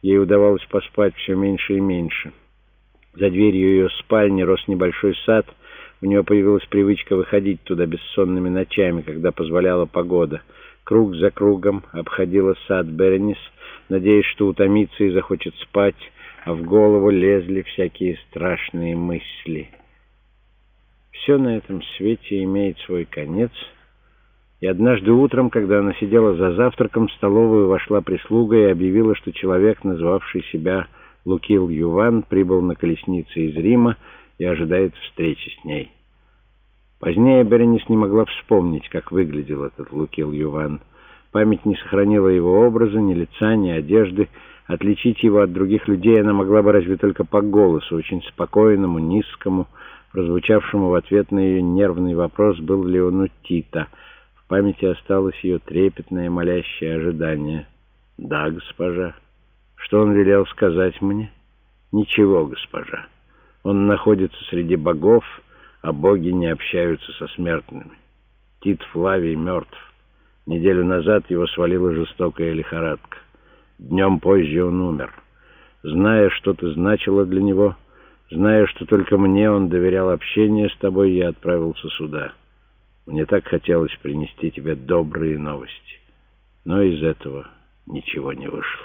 Ей удавалось поспать все меньше и меньше. За дверью ее спальни рос небольшой сад. У нее появилась привычка выходить туда бессонными ночами, когда позволяла погода. Круг за кругом обходила сад Беренис, надеясь, что утомится и захочет спать, а в голову лезли всякие страшные мысли. Все на этом свете имеет свой конец. И однажды утром, когда она сидела за завтраком, в столовую вошла прислуга и объявила, что человек, назвавший себя Лукил Юван, прибыл на колеснице из Рима и ожидает встречи с ней. Позднее Беренис не могла вспомнить, как выглядел этот Лукил Юван. Память не сохранила его образа, ни лица, ни одежды. Отличить его от других людей она могла бы разве только по голосу, очень спокойному, низкому, прозвучавшему в ответ на ее нервный вопрос, был ли он у Тита. В памяти осталось ее трепетное молящее ожидание. «Да, госпожа». «Что он велел сказать мне?» «Ничего, госпожа. Он находится среди богов, а боги не общаются со смертными. Тит Флавий мертв. Неделю назад его свалила жестокая лихорадка. Днем позже он умер. Зная, что ты значила для него, зная, что только мне он доверял общение с тобой, я отправился сюда. Мне так хотелось принести тебе добрые новости. Но из этого ничего не вышло».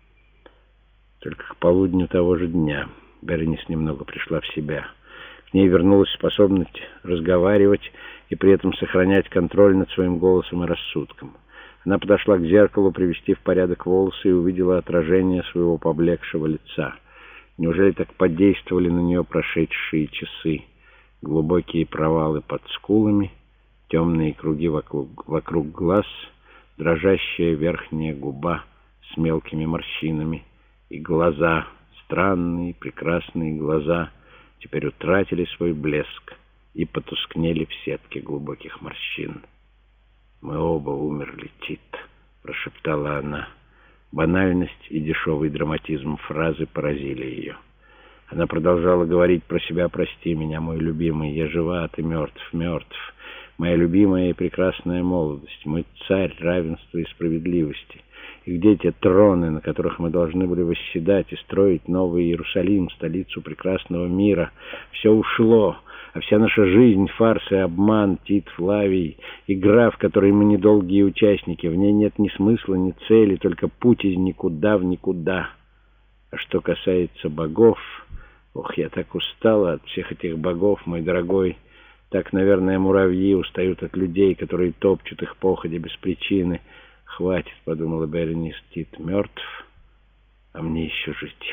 Только к полудню того же дня Беренис немного пришла в себя. К ней вернулась способность разговаривать и при этом сохранять контроль над своим голосом и рассудком. Она подошла к зеркалу привести в порядок волосы и увидела отражение своего поблекшего лица. Неужели так подействовали на нее прошедшие часы? Глубокие провалы под скулами, темные круги вокруг глаз, дрожащая верхняя губа с мелкими морщинами, и глаза, странные, прекрасные глаза, теперь утратили свой блеск и потускнели в сетке глубоких морщин. «Мы оба умерли, Тит», — прошептала она. Банальность и дешевый драматизм фразы поразили ее. Она продолжала говорить про себя: «Прости меня, мой любимый, я жива, а ты мертв, мертв. Моя любимая и прекрасная молодость, мой царь равенства и справедливости. И где те троны, на которых мы должны были восседать и строить новый Иерусалим, столицу прекрасного мира? Все ушло, а вся наша жизнь — фарс и обман, Тит Флавий, игра, в которой мы недолгие участники. В ней нет ни смысла, ни цели, только путь из никуда в никуда. А что касается богов... Ох, я так устала от всех этих богов, мой дорогой. Так, наверное, муравьи устают от людей, которые топчут их походя без причины. «Хватит», — подумала Беренис, — «Тит мертв, а мне еще жить».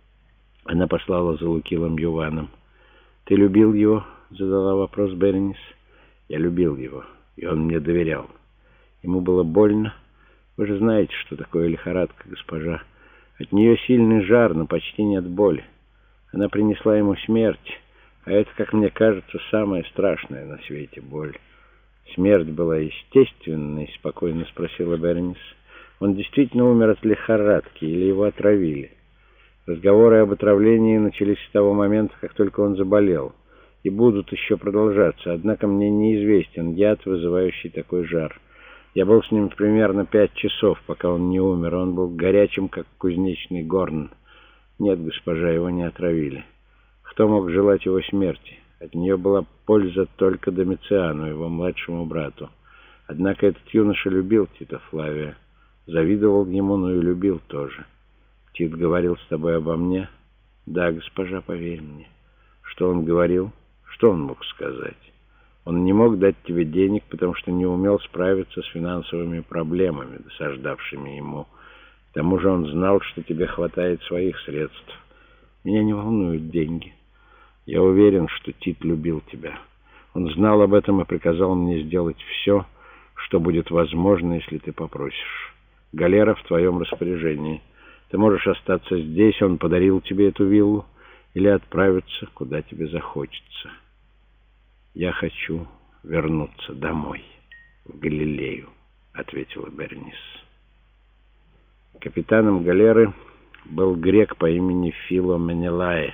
Она послала за Лукилом Юваном. «Ты любил его?» — задала вопрос Беренис. «Я любил его, и он мне доверял. Ему было больно. Вы же знаете, что такое лихорадка, госпожа. От нее сильный жар, но почти нет боли. Она принесла ему смерть, а это, как мне кажется, самое страшное на свете боль». «Смерть была естественной?» — спокойно спросила Беренис. «Он действительно умер от лихорадки или его отравили?» Разговоры об отравлении начались с того момента, как только он заболел, и будут еще продолжаться, однако мне неизвестен яд, вызывающий такой жар. Я был с ним примерно 5 часов, пока он не умер. Он был горячим, как кузнечный горн. Нет, госпожа, его не отравили. Кто мог желать его смерти? От нее была польза только Домициану, его младшему брату. Однако этот юноша любил Тита Флавия, завидовал ему, но и любил тоже. Тит говорил с тобой обо мне? Да, госпожа, поверь мне. Что он говорил? Что он мог сказать? Он не мог дать тебе денег, потому что не умел справиться с финансовыми проблемами, досаждавшими ему. К тому же он знал, что тебе хватает своих средств. Меня не волнуют деньги. Я уверен, что Тит любил тебя. Он знал об этом и приказал мне сделать все, что будет возможно, если ты попросишь. Галера в твоем распоряжении. Ты можешь остаться здесь, он подарил тебе эту виллу, или отправиться, куда тебе захочется. Я хочу вернуться домой, в Галилею, ответила Беренис. Капитаном галеры был грек по имени Фило Менелае.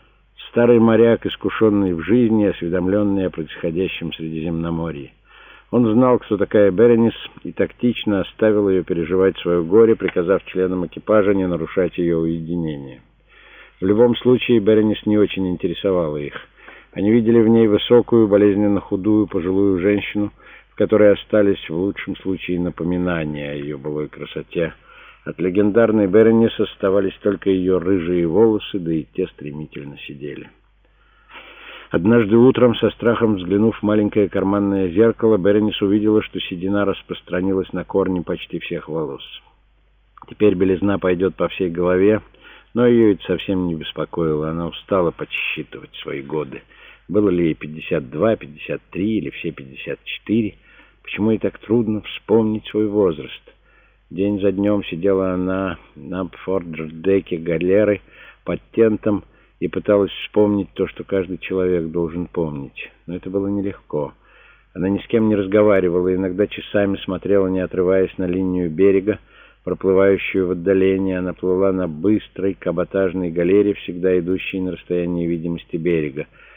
Старый моряк, искушенный в жизни, осведомленный о происходящем в Средиземноморье. Он знал, кто такая Беренис, и тактично оставил ее переживать свое горе, приказав членам экипажа не нарушать ее уединение. В любом случае, Беренис не очень интересовала их. Они видели в ней высокую, болезненно худую, пожилую женщину, в которой остались в лучшем случае напоминания о ее былой красоте. От легендарной Беренис оставались только ее рыжие волосы, да и те стремительно сидели. Однажды утром, со страхом взглянув в маленькое карманное зеркало, Беренис увидела, что седина распространилась на корни почти всех волос. Теперь белизна пойдет по всей голове, но ее это совсем не беспокоило. Она устала подсчитывать свои годы. Было ли ей 52, 53 или все 54? Почему ей так трудно вспомнить свой возраст? День за днем сидела она на фордждеке галеры под тентом и пыталась вспомнить то, что каждый человек должен помнить. Но это было нелегко. Она ни с кем не разговаривала, иногда часами смотрела, не отрываясь, на линию берега, проплывающую в отдалении. Она плыла на быстрой каботажной галере, всегда идущей на расстоянии видимости берега.